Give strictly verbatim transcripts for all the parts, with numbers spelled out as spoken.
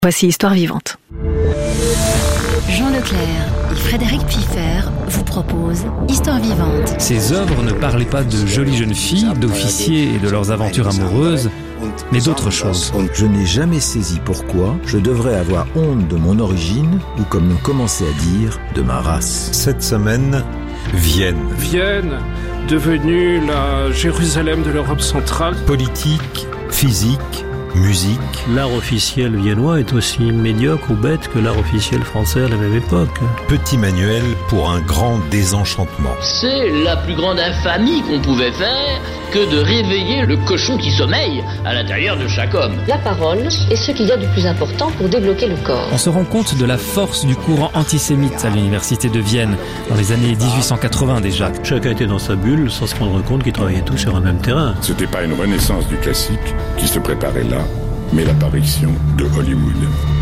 Voici Histoire vivante. Jean Leclerc et Frédéric Piffer vous proposent Histoire vivante. Ces œuvres ne parlaient pas de jolies jeunes filles, d'officiers et de leurs aventures amoureuses, mais d'autres choses. Je n'ai jamais saisi pourquoi je devrais avoir honte de mon origine, ou comme l'on commençait à dire, de ma race. Cette semaine, Vienne. Vienne, devenue la Jérusalem de l'Europe centrale. Politique, physique, musique. L'art officiel viennois est aussi médiocre ou bête que l'art officiel français à la même époque. Petit manuel pour un grand désenchantement. C'est la plus grande infamie qu'on pouvait faire que de réveiller le cochon qui sommeille à l'intérieur de chaque homme. La parole est ce qu'il y a de plus important pour débloquer le corps. On se rend compte de la force du courant antisémite à l'université de Vienne, dans les années dix-huit cent quatre-vingts déjà. Chacun était dans sa bulle sans se rendre compte qu'ils travaillaient tous sur un même terrain. C'était pas une renaissance du classique qui se préparait là, mais l'apparition de Hollywood.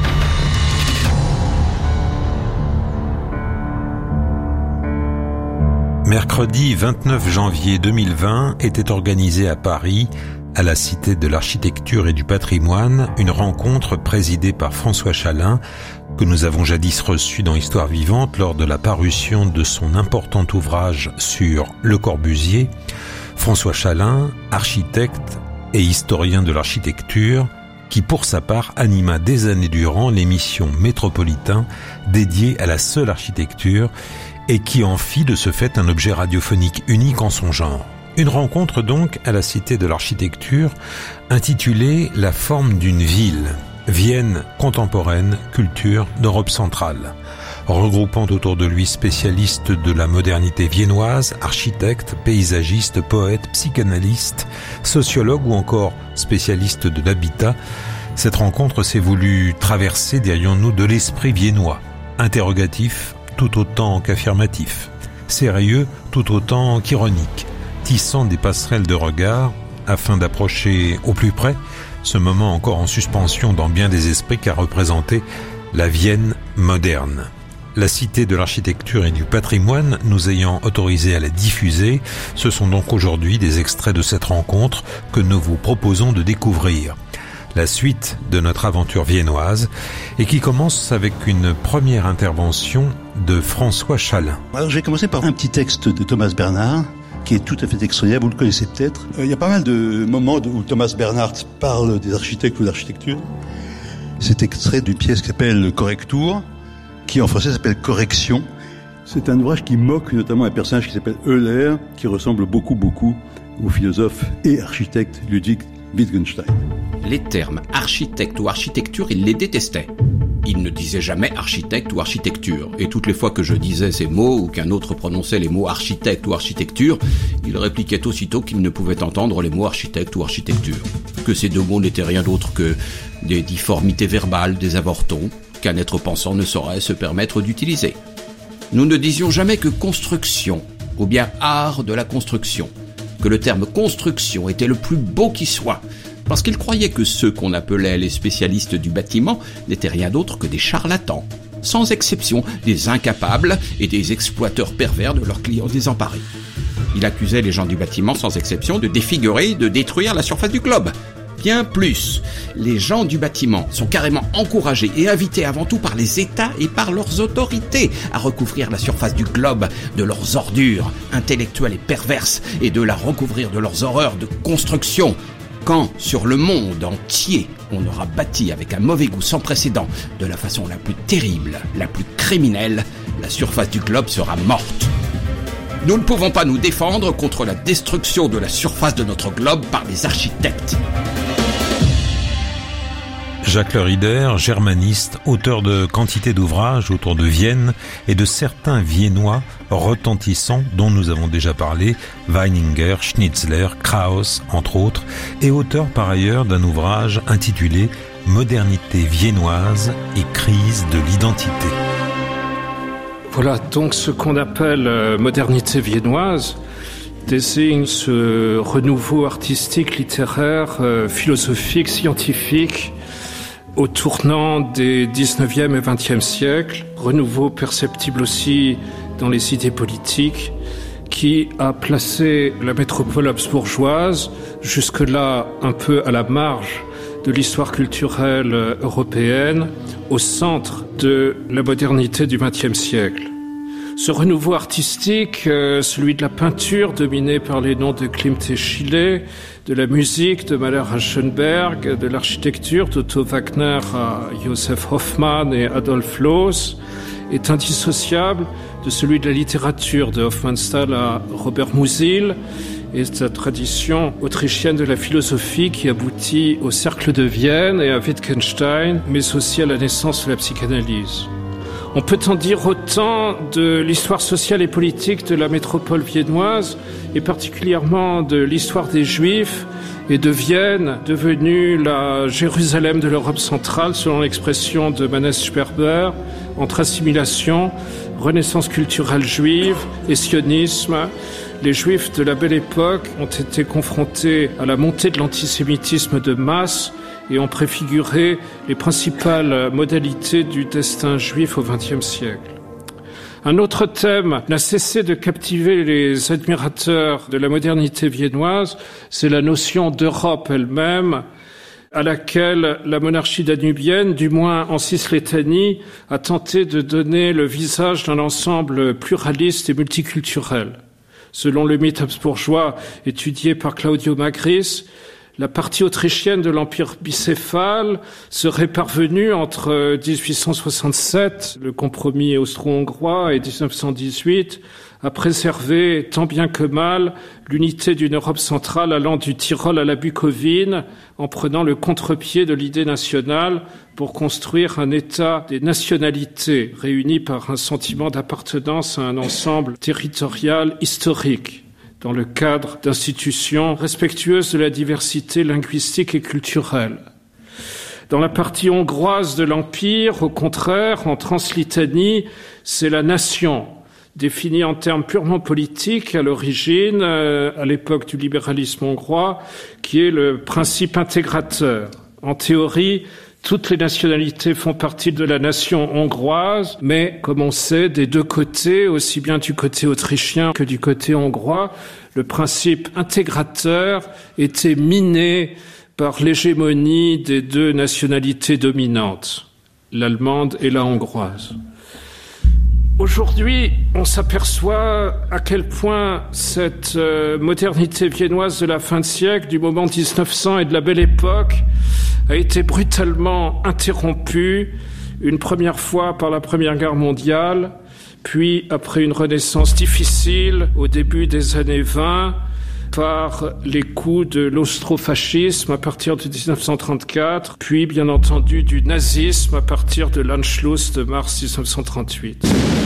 Mercredi vingt-neuf janvier deux mille vingt était organisée à Paris, à la Cité de l'Architecture et du Patrimoine, une rencontre présidée par François Chalin, que nous avons jadis reçu dans Histoire vivante lors de la parution de son important ouvrage sur Le Corbusier. François Chalin, architecte et historien de l'architecture, qui pour sa part anima des années durant l'émission Métropolitain dédiée à la seule architecture et qui en fit de ce fait un objet radiophonique unique en son genre. Une rencontre donc à la Cité de l'Architecture intitulée « La forme d'une ville ». Vienne contemporaine, culture d'Europe centrale, regroupant autour de lui spécialistes de la modernité viennoise, architectes, paysagistes, poètes, psychanalystes, sociologues ou encore spécialistes de l'habitat. Cette rencontre s'est voulue traverser, dirions-nous, de l'esprit viennois, interrogatif tout autant qu'affirmatif, sérieux tout autant qu'ironique, tissant des passerelles de regard afin d'approcher au plus près ce moment encore en suspension dans bien des esprits qu'a représenté la Vienne moderne. La Cité de l'Architecture et du Patrimoine nous ayant autorisé à la diffuser, ce sont donc aujourd'hui des extraits de cette rencontre que nous vous proposons de découvrir. La suite de notre aventure viennoise et qui commence avec une première intervention de François Chalin. Alors j'ai commencé par un petit texte de Thomas Bernhard qui est tout à fait extraordinaire, vous le connaissez peut-être. Il y a pas mal de moments où Thomas Bernhard parle des architectes ou d'architecture. C'est extrait d'une pièce qui s'appelle Correctour, qui en français s'appelle Correction. C'est un ouvrage qui moque notamment un personnage qui s'appelle Euler, qui ressemble beaucoup beaucoup au philosophe et architecte Ludwig Wittgenstein. Les termes architecte ou architecture, il les détestait. Il ne disait jamais architecte ou architecture. Et toutes les fois que je disais ces mots ou qu'un autre prononçait les mots architecte ou architecture, il répliquait aussitôt qu'il ne pouvait entendre les mots architecte ou architecture. Que ces deux mots n'étaient rien d'autre que des difformités verbales, des avortons, qu'un être pensant ne saurait se permettre d'utiliser. Nous ne disions jamais que construction, ou bien art de la construction, que le terme construction était le plus beau qui soit, parce qu'il croyait que ceux qu'on appelait les spécialistes du bâtiment n'étaient rien d'autre que des charlatans, sans exception des incapables et des exploiteurs pervers de leurs clients désemparés. Il accusait les gens du bâtiment sans exception de défigurer, de détruire la surface du globe. Bien plus, les gens du bâtiment sont carrément encouragés et invités avant tout par les États et par leurs autorités à recouvrir la surface du globe de leurs ordures intellectuelles et perverses et de la recouvrir de leurs horreurs de construction. Quand, sur le monde entier, on aura bâti avec un mauvais goût sans précédent, de la façon la plus terrible, la plus criminelle, la surface du globe sera morte. Nous ne pouvons pas nous défendre contre la destruction de la surface de notre globe par les architectes. Jacques Le Rider, germaniste, auteur de quantité d'ouvrages autour de Vienne et de certains viennois retentissants dont nous avons déjà parlé, Weininger, Schnitzler, Krauss, entre autres, et auteur par ailleurs d'un ouvrage intitulé « Modernité viennoise et crise de l'identité ». Voilà, donc ce qu'on appelle euh, modernité viennoise désigne ce renouveau artistique, littéraire, euh, philosophique, scientifique, au tournant des dix-neuvième et vingtième siècles, renouveau perceptible aussi dans les idées politiques, qui a placé la métropole habsbourgeoise jusque-là un peu à la marge de l'histoire culturelle européenne, au centre de la modernité du vingtième siècle. Ce renouveau artistique, euh, celui de la peinture dominé par les noms de Klimt et Schiele, de la musique de Mahler à Schoenberg, de l'architecture d'Otto Wagner à Joseph Hoffmann et Adolf Loos, est indissociable de celui de la littérature de Hofmannsthal à Robert Musil et de la tradition autrichienne de la philosophie qui aboutit au Cercle de Vienne et à Wittgenstein, mais aussi à la naissance de la psychanalyse. On peut en dire autant de l'histoire sociale et politique de la métropole viennoise et particulièrement de l'histoire des Juifs et de Vienne, devenue la Jérusalem de l'Europe centrale, selon l'expression de Manes Sperber, entre assimilation, renaissance culturelle juive et sionisme. Les Juifs de la Belle Époque ont été confrontés à la montée de l'antisémitisme de masse et ont préfiguré les principales modalités du destin juif au vingtième siècle. Un autre thème n'a cessé de captiver les admirateurs de la modernité viennoise, c'est la notion d'Europe elle-même, à laquelle la monarchie danubienne, du moins en Cislétanie, a tenté de donner le visage d'un ensemble pluraliste et multiculturel. Selon le mythe habsbourgeois étudié par Claudio Magris, la partie autrichienne de l'Empire bicéphale serait parvenue entre dix-huit cent soixante-sept, le compromis austro-hongrois, et dix-neuf cent dix-huit, à préserver tant bien que mal l'unité d'une Europe centrale allant du Tyrol à la Bucovine, en prenant le contre-pied de l'idée nationale pour construire un État des nationalités réunies par un sentiment d'appartenance à un ensemble territorial historique, dans le cadre d'institutions respectueuses de la diversité linguistique et culturelle. Dans la partie hongroise de l'Empire, au contraire, en Translytanie, c'est la nation, définie en termes purement politiques à l'origine, euh, à l'époque du libéralisme hongrois, qui est le principe intégrateur. En théorie, toutes les nationalités font partie de la nation hongroise, mais, comme on sait, des deux côtés, aussi bien du côté autrichien que du côté hongrois, le principe intégrateur était miné par l'hégémonie des deux nationalités dominantes, l'allemande et la hongroise. Aujourd'hui, on s'aperçoit à quel point cette euh, modernité viennoise de la fin de siècle, du moment dix-neuf cents et de la Belle Époque, a été brutalement interrompue, une première fois par la Première Guerre mondiale, puis après une renaissance difficile au début des années vingt, par les coups de l'austrofascisme à partir de dix-neuf cent trente-quatre, puis bien entendu du nazisme à partir de l'Anschluss de mars dix-neuf cent trente-huit.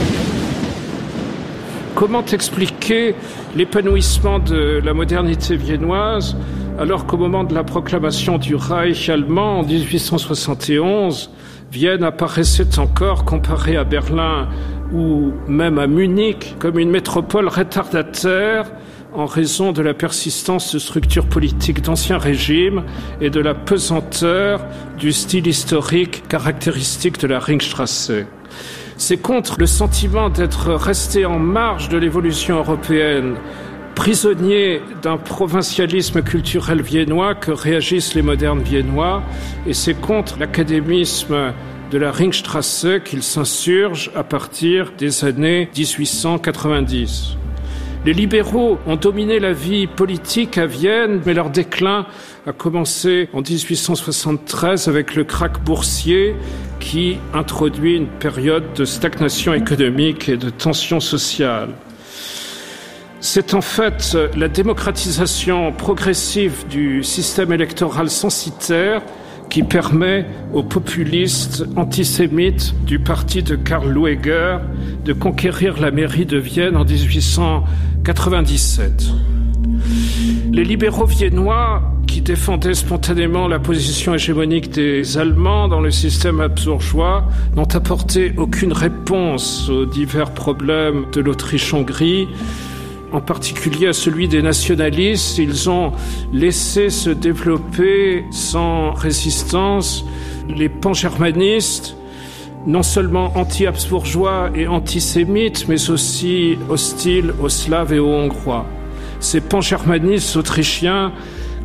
Comment expliquer l'épanouissement de la modernité viennoise alors qu'au moment de la proclamation du Reich allemand en dix-huit cent soixante et onze, Vienne apparaissait encore, comparée à Berlin ou même à Munich, comme une métropole retardataire en raison de la persistance de structures politiques d'Ancien Régime et de la pesanteur du style historique caractéristique de la Ringstrasse. C'est contre le sentiment d'être resté en marge de l'évolution européenne, prisonnier d'un provincialisme culturel viennois que réagissent les modernes viennois, et c'est contre l'académisme de la Ringstrasse qu'il s'insurge à partir des années dix-huit cent quatre-vingt-dix. Les libéraux ont dominé la vie politique à Vienne, mais leur déclin a commencé en dix-huit cent soixante-treize avec le krach boursier qui introduit une période de stagnation économique et de tension sociale. C'est en fait la démocratisation progressive du système électoral censitaire qui permet aux populistes antisémites du parti de Karl Lueger de conquérir la mairie de Vienne en dix-huit cent quatre-vingt-dix-sept. Les libéraux viennois, qui défendaient spontanément la position hégémonique des Allemands dans le système habsbourgeois, n'ont apporté aucune réponse aux divers problèmes de l'Autriche-Hongrie, en particulier à celui des nationalistes. Ils ont laissé se développer sans résistance les pangermanistes, non seulement anti-habsbourgeois et antisémites, mais aussi hostiles aux Slaves et aux Hongrois. Ces pangermanistes autrichiens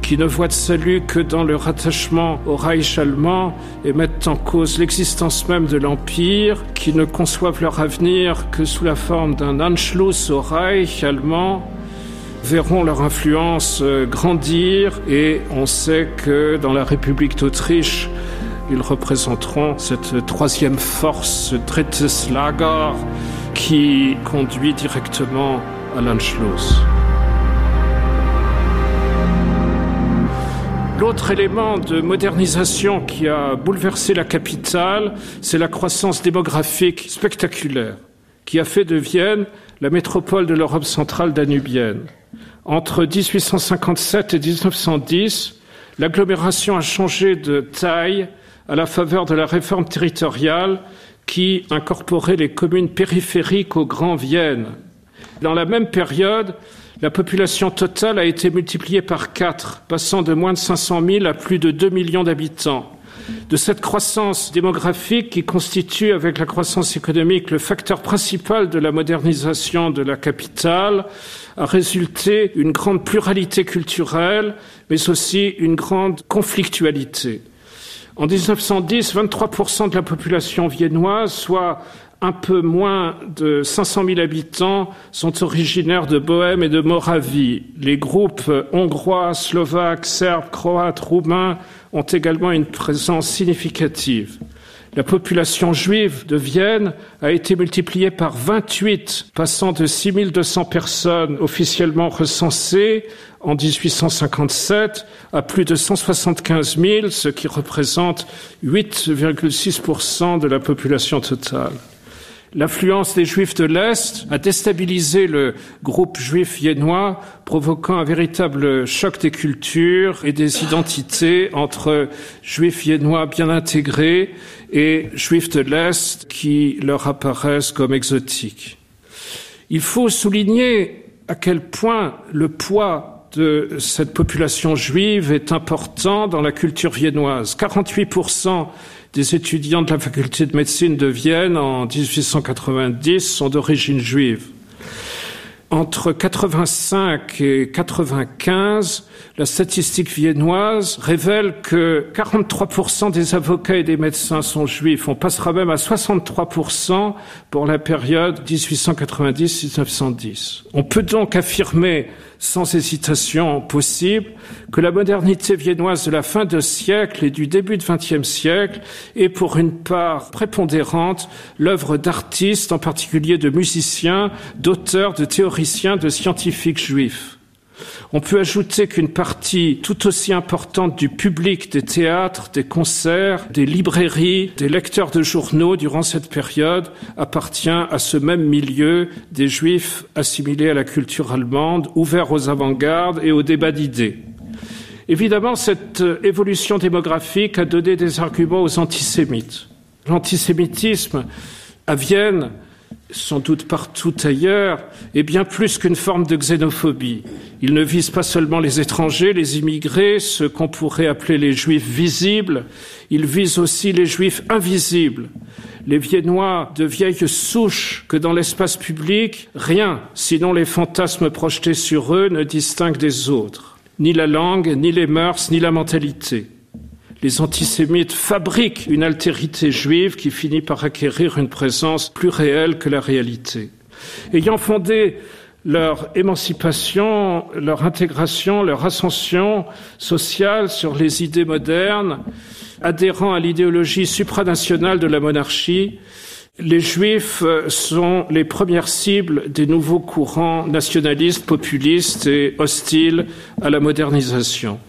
qui ne voient de salut que dans le rattachement au Reich allemand et mettent en cause l'existence même de l'Empire, qui ne conçoivent leur avenir que sous la forme d'un Anschluss au Reich allemand, verront leur influence grandir, et on sait que dans la République d'Autriche, ils représenteront cette troisième force, ce Drittes Lager, qui conduit directement à l'Anschluss. L'autre élément de modernisation qui a bouleversé la capitale, c'est la croissance démographique spectaculaire qui a fait de Vienne la métropole de l'Europe centrale danubienne. Entre dix-huit cent cinquante-sept et dix-neuf cent dix, l'agglomération a changé de taille à la faveur de la réforme territoriale qui incorporait les communes périphériques au Grand Vienne. Dans la même période, la population totale a été multipliée par quatre, passant de moins de cinq cent mille à plus de deux millions d'habitants. De cette croissance démographique qui constitue, avec la croissance économique, le facteur principal de la modernisation de la capitale, a résulté une grande pluralité culturelle, mais aussi une grande conflictualité. En dix-neuf cent dix, vingt-trois pour cent de la population viennoise, soit un peu moins de cinq cent mille habitants, sont originaires de Bohême et de Moravie. Les groupes hongrois, slovaques, serbes, croates, roumains ont également une présence significative. La population juive de Vienne a été multipliée par vingt-huit, passant de six mille deux cents personnes officiellement recensées en dix-huit cent cinquante-sept à plus de cent soixante-quinze mille, ce qui représente huit virgule six pour cent de la population totale. L'influence des Juifs de l'Est a déstabilisé le groupe juif viennois, provoquant un véritable choc des cultures et des identités entre Juifs viennois bien intégrés et Juifs de l'Est qui leur apparaissent comme exotiques. Il faut souligner à quel point le poids de cette population juive est important dans la culture viennoise. quarante-huit pour cent des étudiants de la faculté de médecine de Vienne en dix-huit cent quatre-vingt-dix sont d'origine juive. Entre quatre-vingt-cinq et quatre-vingt-quinze, la statistique viennoise révèle que quarante-trois pour cent des avocats et des médecins sont juifs. On passera même à soixante-trois pour cent pour la période dix-huit cent quatre-vingt-dix à dix-neuf cent dix. On peut donc affirmer sans hésitation possible que la modernité viennoise de la fin de siècle et du début du vingtième siècle est pour une part prépondérante l'œuvre d'artistes, en particulier de musiciens, d'auteurs, de théoriciens, de scientifiques juifs. On peut ajouter qu'une partie tout aussi importante du public des théâtres, des concerts, des librairies, des lecteurs de journaux durant cette période appartient à ce même milieu des Juifs assimilés à la culture allemande, ouverts aux avant-gardes et aux débats d'idées. Évidemment, cette évolution démographique a donné des arguments aux antisémites. L'antisémitisme à Vienne, sans doute partout ailleurs, est bien plus qu'une forme de xénophobie. Il ne vise pas seulement les étrangers, les immigrés, ceux qu'on pourrait appeler les juifs visibles, il vise aussi les juifs invisibles, les Viennois de vieille souche que dans l'espace public, rien, sinon les fantasmes projetés sur eux, ne distingue des autres, ni la langue, ni les mœurs, ni la mentalité. Les antisémites fabriquent une altérité juive qui finit par acquérir une présence plus réelle que la réalité. Ayant fondé leur émancipation, leur intégration, leur ascension sociale sur les idées modernes, adhérant à l'idéologie supranationale de la monarchie, les Juifs sont les premières cibles des nouveaux courants nationalistes, populistes et hostiles à la modernisation.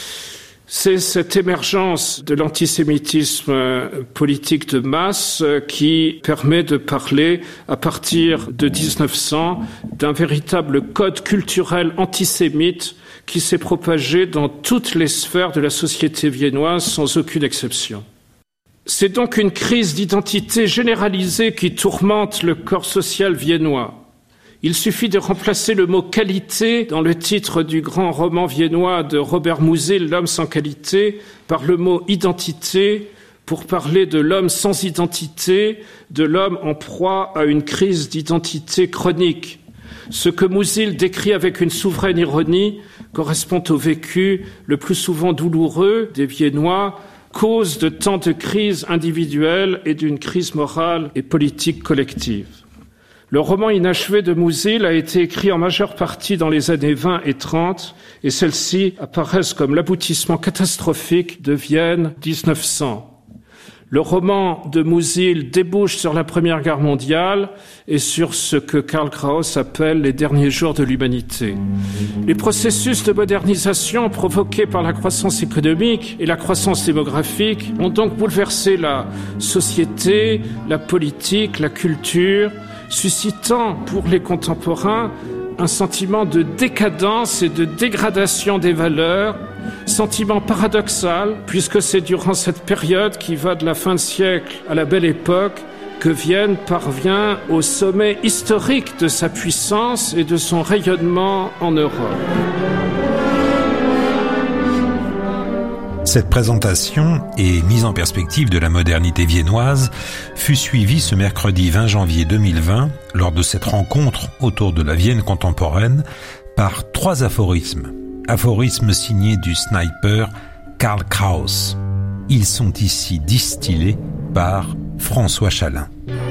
C'est cette émergence de l'antisémitisme politique de masse qui permet de parler, à partir de dix-neuf cents, d'un véritable code culturel antisémite qui s'est propagé dans toutes les sphères de la société viennoise sans aucune exception. C'est donc une crise d'identité généralisée qui tourmente le corps social viennois. Il suffit de remplacer le mot « qualité » dans le titre du grand roman viennois de Robert Musil, L'homme sans qualité, par le mot « identité » pour parler de l'homme sans identité, de l'homme en proie à une crise d'identité chronique. Ce que Musil décrit avec une souveraine ironie correspond au vécu le plus souvent douloureux des Viennois, cause de tant de crises individuelles et d'une crise morale et politique collective. Le roman inachevé de Musil a été écrit en majeure partie dans les années vingt et trente, et celles-ci apparaissent comme l'aboutissement catastrophique de Vienne dix-neuf cents. Le roman de Musil débouche sur la Première Guerre mondiale et sur ce que Karl Kraus appelle les derniers jours de l'humanité. Les processus de modernisation provoqués par la croissance économique et la croissance démographique ont donc bouleversé la société, la politique, la culture, suscitant pour les contemporains un sentiment de décadence et de dégradation des valeurs, sentiment paradoxal, puisque c'est durant cette période qui va de la fin de siècle à la Belle Époque que Vienne parvient au sommet historique de sa puissance et de son rayonnement en Europe. Cette présentation et mise en perspective de la modernité viennoise fut suivie ce mercredi vingt janvier deux mille vingt, lors de cette rencontre autour de la Vienne contemporaine, par trois aphorismes. Aphorismes signés du sniper Karl Kraus. Ils sont ici distillés par François Chalin.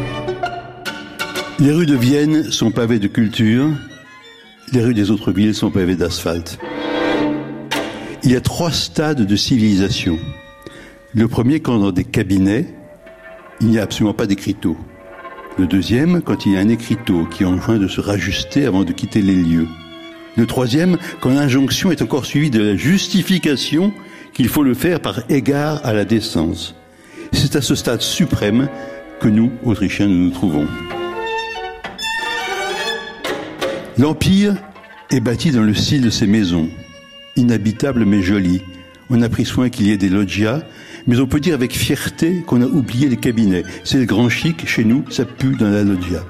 Les rues de Vienne sont pavées de culture, les rues des autres villes sont pavées d'asphalte. Il y a trois stades de civilisation. Le premier, quand dans des cabinets, il n'y a absolument pas d'écriteau. Le deuxième, quand il y a un écriteau qui enjoint de se rajuster avant de quitter les lieux. Le troisième, quand l'injonction est encore suivie de la justification qu'il faut le faire par égard à la décence. C'est à ce stade suprême que nous, Autrichiens, nous nous trouvons. L'Empire est bâti dans le style de ces maisons. Inhabitable mais jolie. On a pris soin qu'il y ait des loggias, mais on peut dire avec fierté qu'on a oublié les cabinets. C'est le grand chic, chez nous, ça pue dans la loggia.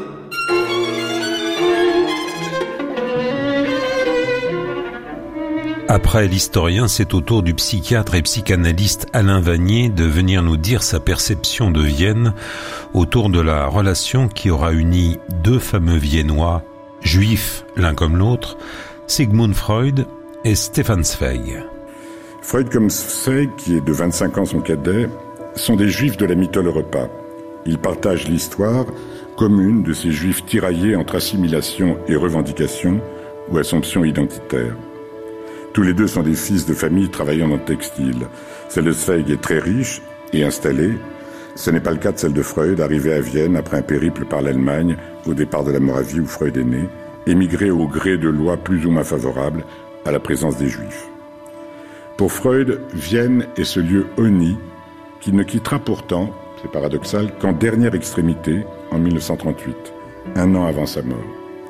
Après l'historien, c'est au tour du psychiatre et psychanalyste Alain Vanier de venir nous dire sa perception de Vienne autour de la relation qui aura uni deux fameux Viennois, juifs l'un comme l'autre, Sigmund Freud et Stefan Zweig. Freud comme Zweig, qui est de vingt-cinq ans son cadet, sont des juifs de la Mitteleuropa. Ils partagent l'histoire commune de ces juifs tiraillés entre assimilation et revendication ou assomption identitaire. Tous les deux sont des fils de famille travaillant dans le textile. Celle de Zweig est très riche et installée. Ce n'est pas le cas de celle de Freud, arrivé à Vienne après un périple par l'Allemagne au départ de la Moravie où Freud est né, émigré au gré de lois plus ou moins favorables à la présence des Juifs. Pour Freud, Vienne est ce lieu honni qu'il ne quittera pourtant, c'est paradoxal, qu'en dernière extrémité, en mille neuf cent trente-huit, un an avant sa mort.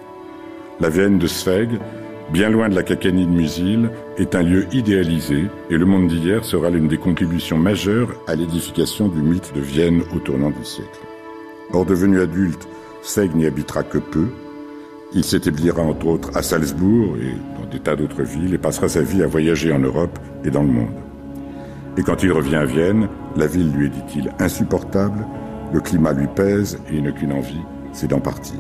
La Vienne de Zweig, bien loin de la cacanie de Musil, est un lieu idéalisé et le monde d'hier sera l'une des contributions majeures à l'édification du mythe de Vienne au tournant du siècle. Or, devenu adulte, Zweig n'y habitera que peu. Il s'établira entre autres à Salzbourg et dans des tas d'autres villes et passera sa vie à voyager en Europe et dans le monde. Et quand il revient à Vienne, la ville lui est, dit-il, insupportable, le climat lui pèse et il n'a qu'une envie, c'est d'en partir.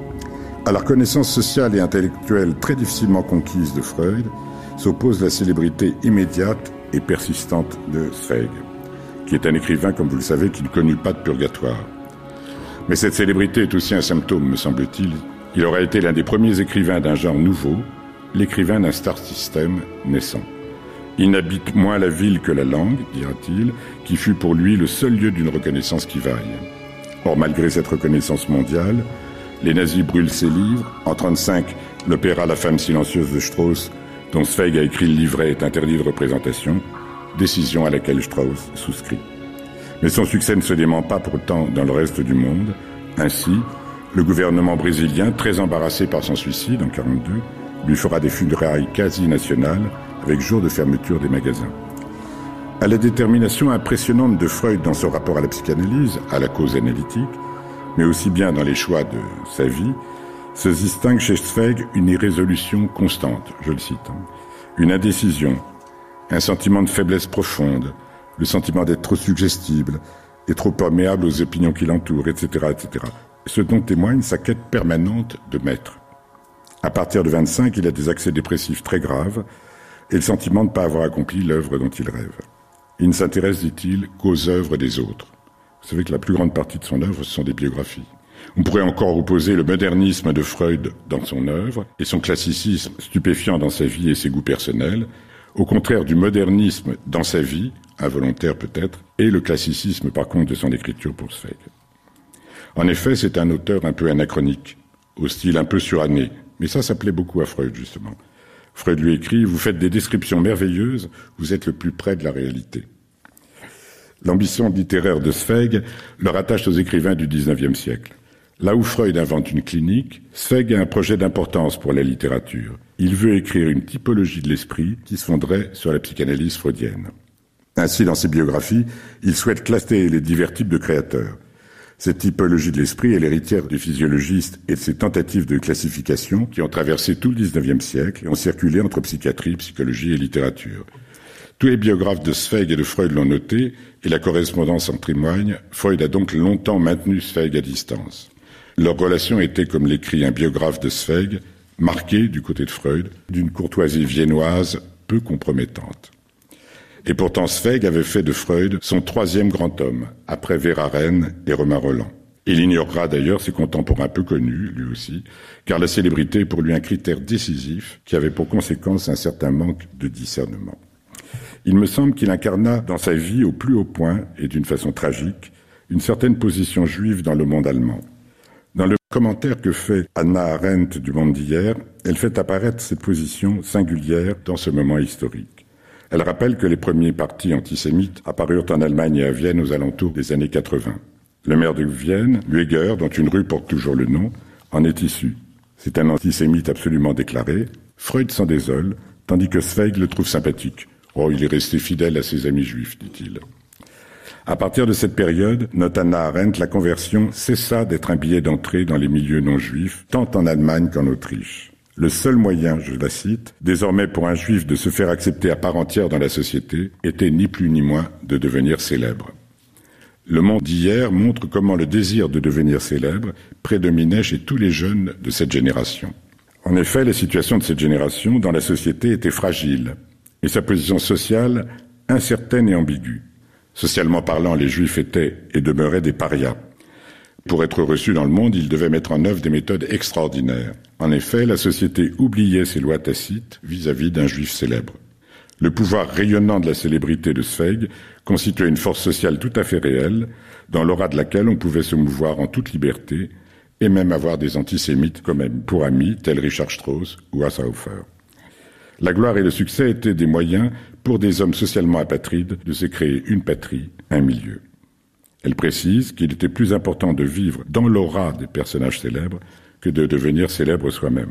À la reconnaissance sociale et intellectuelle très difficilement conquise de Freud s'oppose la célébrité immédiate et persistante de Zweig, qui est un écrivain, comme vous le savez, qui ne connut pas de purgatoire. Mais cette célébrité est aussi un symptôme, me semble-t-il. Il aura été l'un des premiers écrivains d'un genre nouveau, l'écrivain d'un star system naissant. Il n'habite moins la ville que la langue, dira-t-il, qui fut pour lui le seul lieu d'une reconnaissance qui vaille. Or, malgré cette reconnaissance mondiale, les nazis brûlent ses livres. En trente-cinq, l'opéra La femme silencieuse de Strauss, dont Zweig a écrit le livret, est interdit de représentation, décision à laquelle Strauss souscrit. Mais son succès ne se dément pas pourtant dans le reste du monde. Ainsi, le gouvernement brésilien, très embarrassé par son suicide en quarante-deux, lui fera des funérailles quasi nationales avec jour de fermeture des magasins. À la détermination impressionnante de Freud dans son rapport à la psychanalyse, à la cause analytique, mais aussi bien dans les choix de sa vie, se distingue chez Zweig une irrésolution constante, je le cite, une indécision, un sentiment de faiblesse profonde, le sentiment d'être trop suggestible et trop perméable aux opinions qui l'entourent, et cetera, et cetera. Ce dont témoigne sa quête permanente de maître. À partir de vingt-cinq, il a des accès dépressifs très graves et le sentiment de ne pas avoir accompli l'œuvre dont il rêve. Il ne s'intéresse, dit-il, qu'aux œuvres des autres. Vous savez que la plus grande partie de son œuvre, ce sont des biographies. On pourrait encore opposer le modernisme de Freud dans son œuvre et son classicisme stupéfiant dans sa vie et ses goûts personnels, au contraire du modernisme dans sa vie, involontaire peut-être, et le classicisme par contre de son écriture pour Zweig. En effet, c'est un auteur un peu anachronique, au style un peu suranné, mais ça, ça plaît beaucoup à Freud justement. Freud lui écrit « Vous faites des descriptions merveilleuses, vous êtes le plus près de la réalité ». L'ambition littéraire de Zweig le rattache aux écrivains du dix-neuvième siècle. Là où Freud invente une clinique, Zweig a un projet d'importance pour la littérature. Il veut écrire une typologie de l'esprit qui se fonderait sur la psychanalyse freudienne. Ainsi, dans ses biographies, il souhaite classer les divers types de créateurs. Cette typologie de l'esprit est l'héritière des physiologistes et de ces tentatives de classification qui ont traversé tout le dix-neuvième siècle et ont circulé entre psychiatrie, psychologie et littérature. Tous les biographes de Zweig et de Freud l'ont noté, et la correspondance en témoigne. Freud a donc longtemps maintenu Zweig à distance. Leur relation était, comme l'écrit un biographe de Zweig, marquée, du côté de Freud, d'une courtoisie viennoise peu compromettante. Et pourtant Zweig avait fait de Freud son troisième grand homme, après Verhaeren et Romain Rolland. Il ignorera d'ailleurs ses contemporains peu connus, lui aussi, car la célébrité est pour lui un critère décisif qui avait pour conséquence un certain manque de discernement. Il me semble qu'il incarna dans sa vie au plus haut point, et d'une façon tragique, une certaine position juive dans le monde allemand. Dans le commentaire que fait Hannah Arendt du Monde d'hier, elle fait apparaître cette position singulière dans ce moment historique. Elle rappelle que les premiers partis antisémites apparurent en Allemagne et à Vienne aux alentours des années quatre-vingts. Le maire de Vienne, Lueger, dont une rue porte toujours le nom, en est issu. C'est un antisémite absolument déclaré. Freud s'en désole, tandis que Zweig le trouve sympathique. Oh, il est resté fidèle à ses amis juifs, dit-il. À partir de cette période, note Hannah Arendt, la conversion cessa d'être un billet d'entrée dans les milieux non juifs, tant en Allemagne qu'en Autriche. Le seul moyen, je la cite, désormais pour un juif de se faire accepter à part entière dans la société, était ni plus ni moins de devenir célèbre. Le Monde d'hier montre comment le désir de devenir célèbre prédominait chez tous les jeunes de cette génération. En effet, la situation de cette génération dans la société était fragile, et sa position sociale incertaine et ambiguë. Socialement parlant, les Juifs étaient et demeuraient des parias. Pour être reçus dans le monde, ils devaient mettre en œuvre des méthodes extraordinaires. En effet, la société oubliait ses lois tacites vis-à-vis d'un Juif célèbre. Le pouvoir rayonnant de la célébrité de Zweig constituait une force sociale tout à fait réelle, dans l'aura de laquelle on pouvait se mouvoir en toute liberté, et même avoir des antisémites comme pour amis, tels Richard Strauss ou Haushofer. La gloire et le succès étaient des moyens pour des hommes socialement apatrides de se créer une patrie, un milieu. Elle précise qu'il était plus important de vivre dans l'aura des personnages célèbres que de devenir célèbre soi-même.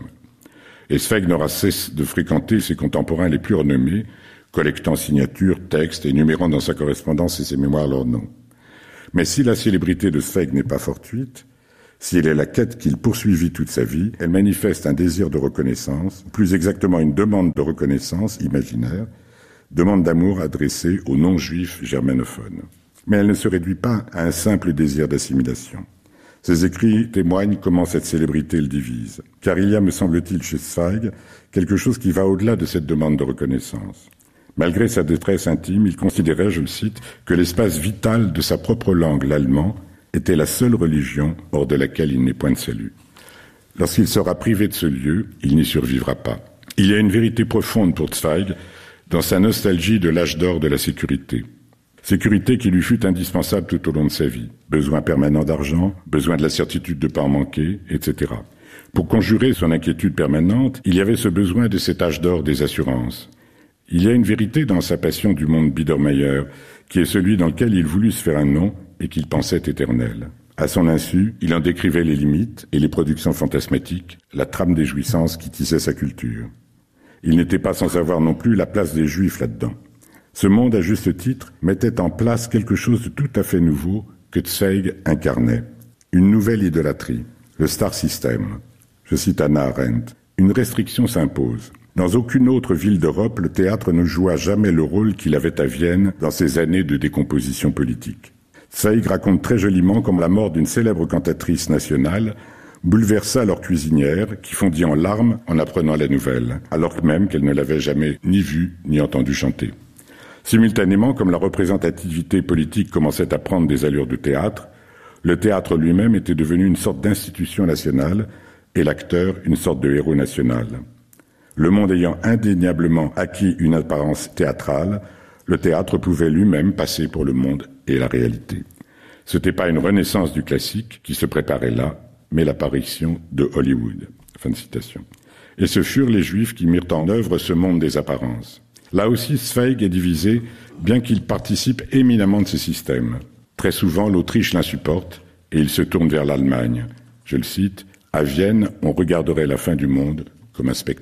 Et Zweig n'aura cessé de fréquenter ses contemporains les plus renommés, collectant signatures, textes et énumérant dans sa correspondance et ses mémoires leurs noms. Mais si la célébrité de Zweig n'est pas fortuite, si elle est la quête qu'il poursuivit toute sa vie, elle manifeste un désir de reconnaissance, plus exactement une demande de reconnaissance imaginaire, demande d'amour adressée aux non-juifs germanophones. Mais elle ne se réduit pas à un simple désir d'assimilation. Ses écrits témoignent comment cette célébrité le divise, car il y a, me semble-t-il, chez Zweig, quelque chose qui va au-delà de cette demande de reconnaissance. Malgré sa détresse intime, il considérait, je le cite, que l'espace vital de sa propre langue, l'allemand, était la seule religion hors de laquelle il n'est point de salut. Lorsqu'il sera privé de ce lieu, il n'y survivra pas. Il y a une vérité profonde pour Zweig dans sa nostalgie de l'âge d'or de la sécurité. Sécurité qui lui fut indispensable tout au long de sa vie. Besoin permanent d'argent, besoin de la certitude de ne pas en manquer, et cetera. Pour conjurer son inquiétude permanente, il y avait ce besoin de cet âge d'or des assurances. Il y a une vérité dans sa passion du monde Biedermeier, qui est celui dans lequel il voulut se faire un nom et qu'il pensait éternel. À son insu, il en décrivait les limites et les productions fantasmatiques, la trame des jouissances qui tissait sa culture. Il n'était pas sans savoir non plus la place des Juifs là-dedans. Ce monde, à juste titre, mettait en place quelque chose de tout à fait nouveau que Zweig incarnait. Une nouvelle idolâtrie, le star system. Je cite Hannah Arendt. Une restriction s'impose. Dans aucune autre ville d'Europe, le théâtre ne joua jamais le rôle qu'il avait à Vienne dans ces années de décomposition politique. Zweig raconte très joliment comment la mort d'une célèbre cantatrice nationale bouleversa leur cuisinière qui fondit en larmes en apprenant la nouvelle, alors même qu'elle ne l'avait jamais ni vue ni entendu chanter. Simultanément, comme la représentativité politique commençait à prendre des allures de théâtre, le théâtre lui-même était devenu une sorte d'institution nationale et l'acteur une sorte de héros national. Le monde ayant indéniablement acquis une apparence théâtrale, le théâtre pouvait lui-même passer pour le monde et la réalité. Ce n'était pas une renaissance du classique qui se préparait là, mais l'apparition de Hollywood. Fin de citation. Et ce furent les Juifs qui mirent en œuvre ce monde des apparences. Là aussi, Zweig est divisé, bien qu'il participe éminemment de ce système. Très souvent, l'Autriche l'insupporte et il se tourne vers l'Allemagne. Je le cite, « À Vienne, on regarderait la fin du monde comme un spectacle ».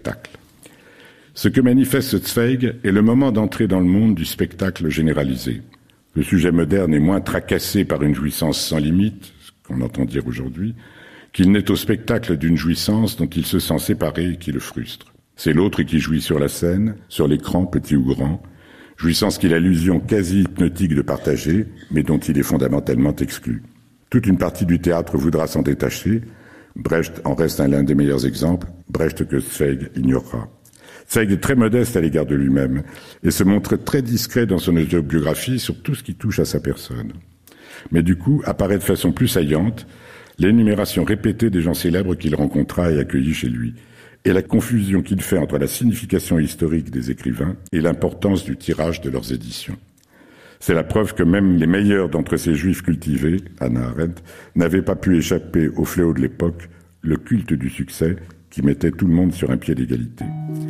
Ce que manifeste Zweig est le moment d'entrer dans le monde du spectacle généralisé. Le sujet moderne est moins tracassé par une jouissance sans limite, ce qu'on entend dire aujourd'hui, qu'il n'est au spectacle d'une jouissance dont il se sent séparé et qui le frustre. C'est l'autre qui jouit sur la scène, sur l'écran, petit ou grand, jouissance qu'il a l'illusion quasi hypnotique de partager, mais dont il est fondamentalement exclu. Toute une partie du théâtre voudra s'en détacher. Brecht en reste un l'un des meilleurs exemples, Brecht que Zweig ignorera. Zweig est très modeste à l'égard de lui-même et se montre très discret dans son autobiographie sur tout ce qui touche à sa personne. Mais du coup, apparaît de façon plus saillante l'énumération répétée des gens célèbres qu'il rencontra et accueillit chez lui, et la confusion qu'il fait entre la signification historique des écrivains et l'importance du tirage de leurs éditions. C'est la preuve que même les meilleurs d'entre ces juifs cultivés, Hannah Arendt, n'avaient pas pu échapper au fléau de l'époque, le culte du succès qui mettait tout le monde sur un pied d'égalité.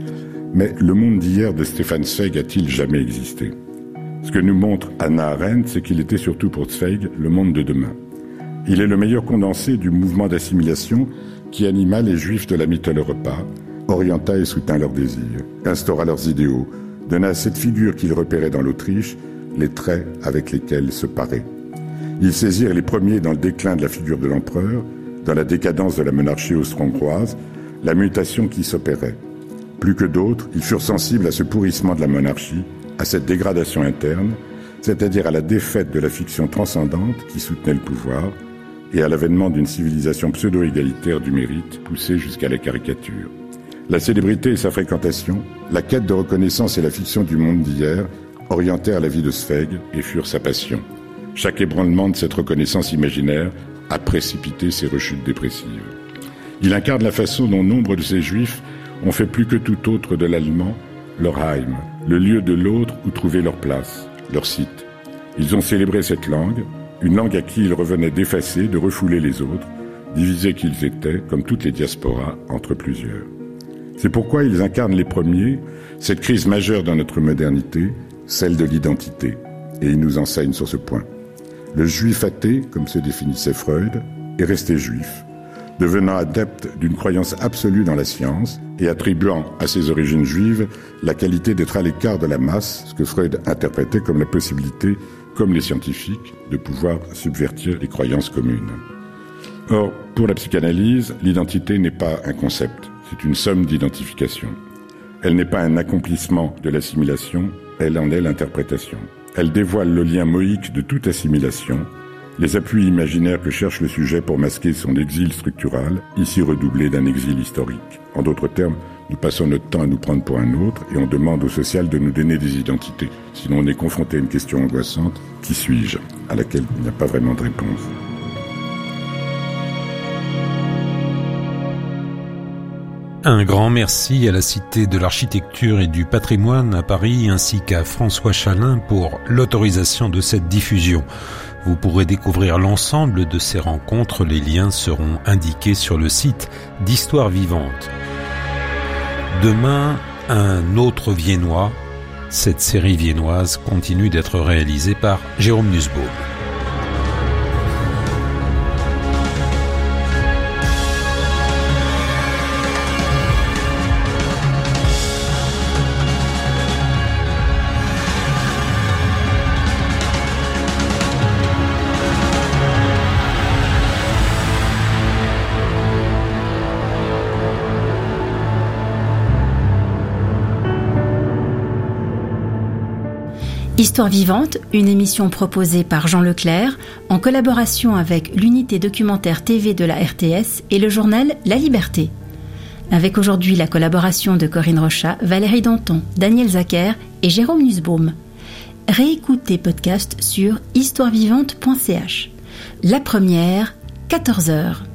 Mais le monde d'hier de Stefan Zweig a-t-il jamais existé? Ce que nous montre Hannah Arendt, c'est qu'il était surtout pour Zweig le monde de demain. Il est le meilleur condensé du mouvement d'assimilation qui anima les Juifs de la Mitteleuropa, orienta et soutint leurs désirs, instaura leurs idéaux, donna à cette figure qu'ils repéraient dans l'Autriche les traits avec lesquels se parer. Ils saisirent les premiers dans le déclin de la figure de l'empereur, dans la décadence de la monarchie austro-hongroise, la mutation qui s'opérait. Plus que d'autres, ils furent sensibles à ce pourrissement de la monarchie, à cette dégradation interne, c'est-à-dire à la défaite de la fiction transcendante qui soutenait le pouvoir, et à l'avènement d'une civilisation pseudo-égalitaire du mérite poussée jusqu'à la caricature. La célébrité et sa fréquentation, la quête de reconnaissance et la fiction du monde d'hier orientèrent la vie de Zweig et furent sa passion. Chaque ébranlement de cette reconnaissance imaginaire a précipité ses rechutes dépressives. Il incarne la façon dont nombre de ces juifs ont fait plus que tout autre de l'allemand leur Heim, le lieu de l'autre où trouver leur place, leur site. Ils ont célébré cette langue, une langue à qui il revenait d'effacer, de refouler les autres, divisés qu'ils étaient, comme toutes les diasporas, entre plusieurs. C'est pourquoi ils incarnent les premiers cette crise majeure dans notre modernité, celle de l'identité, et ils nous enseignent sur ce point. Le juif athée, comme se définissait Freud, est resté juif, devenant adepte d'une croyance absolue dans la science et attribuant à ses origines juives la qualité d'être à l'écart de la masse, ce que Freud interprétait comme la possibilité, comme les scientifiques, de pouvoir subvertir les croyances communes. Or, pour la psychanalyse, l'identité n'est pas un concept, c'est une somme d'identification. Elle n'est pas un accomplissement de l'assimilation, elle en est l'interprétation. Elle dévoile le lien moïque de toute assimilation, les appuis imaginaires que cherche le sujet pour masquer son exil structural, ici redoublé d'un exil historique. En d'autres termes, nous passons notre temps à nous prendre pour un autre et on demande au social de nous donner des identités. Sinon on est confronté à une question angoissante, qui suis-je, à laquelle il n'y a pas vraiment de réponse. Un grand merci à la Cité de l'Architecture et du Patrimoine à Paris ainsi qu'à François Chalin pour l'autorisation de cette diffusion. Vous pourrez découvrir l'ensemble de ces rencontres, les liens seront indiqués sur le site d'Histoire Vivante. Demain, un autre Viennois. Cette série viennoise continue d'être réalisée par Jérôme Nussbaum. Histoire vivante, une émission proposée par Jean Leclerc en collaboration avec l'unité documentaire T V de la R T S et le journal La Liberté. Avec aujourd'hui la collaboration de Corinne Rochat, Valérie Danton, Daniel Zacher et Jérôme Nussbaum. Réécoutez podcast sur histoire vivante point c h. La première, quatorze heures.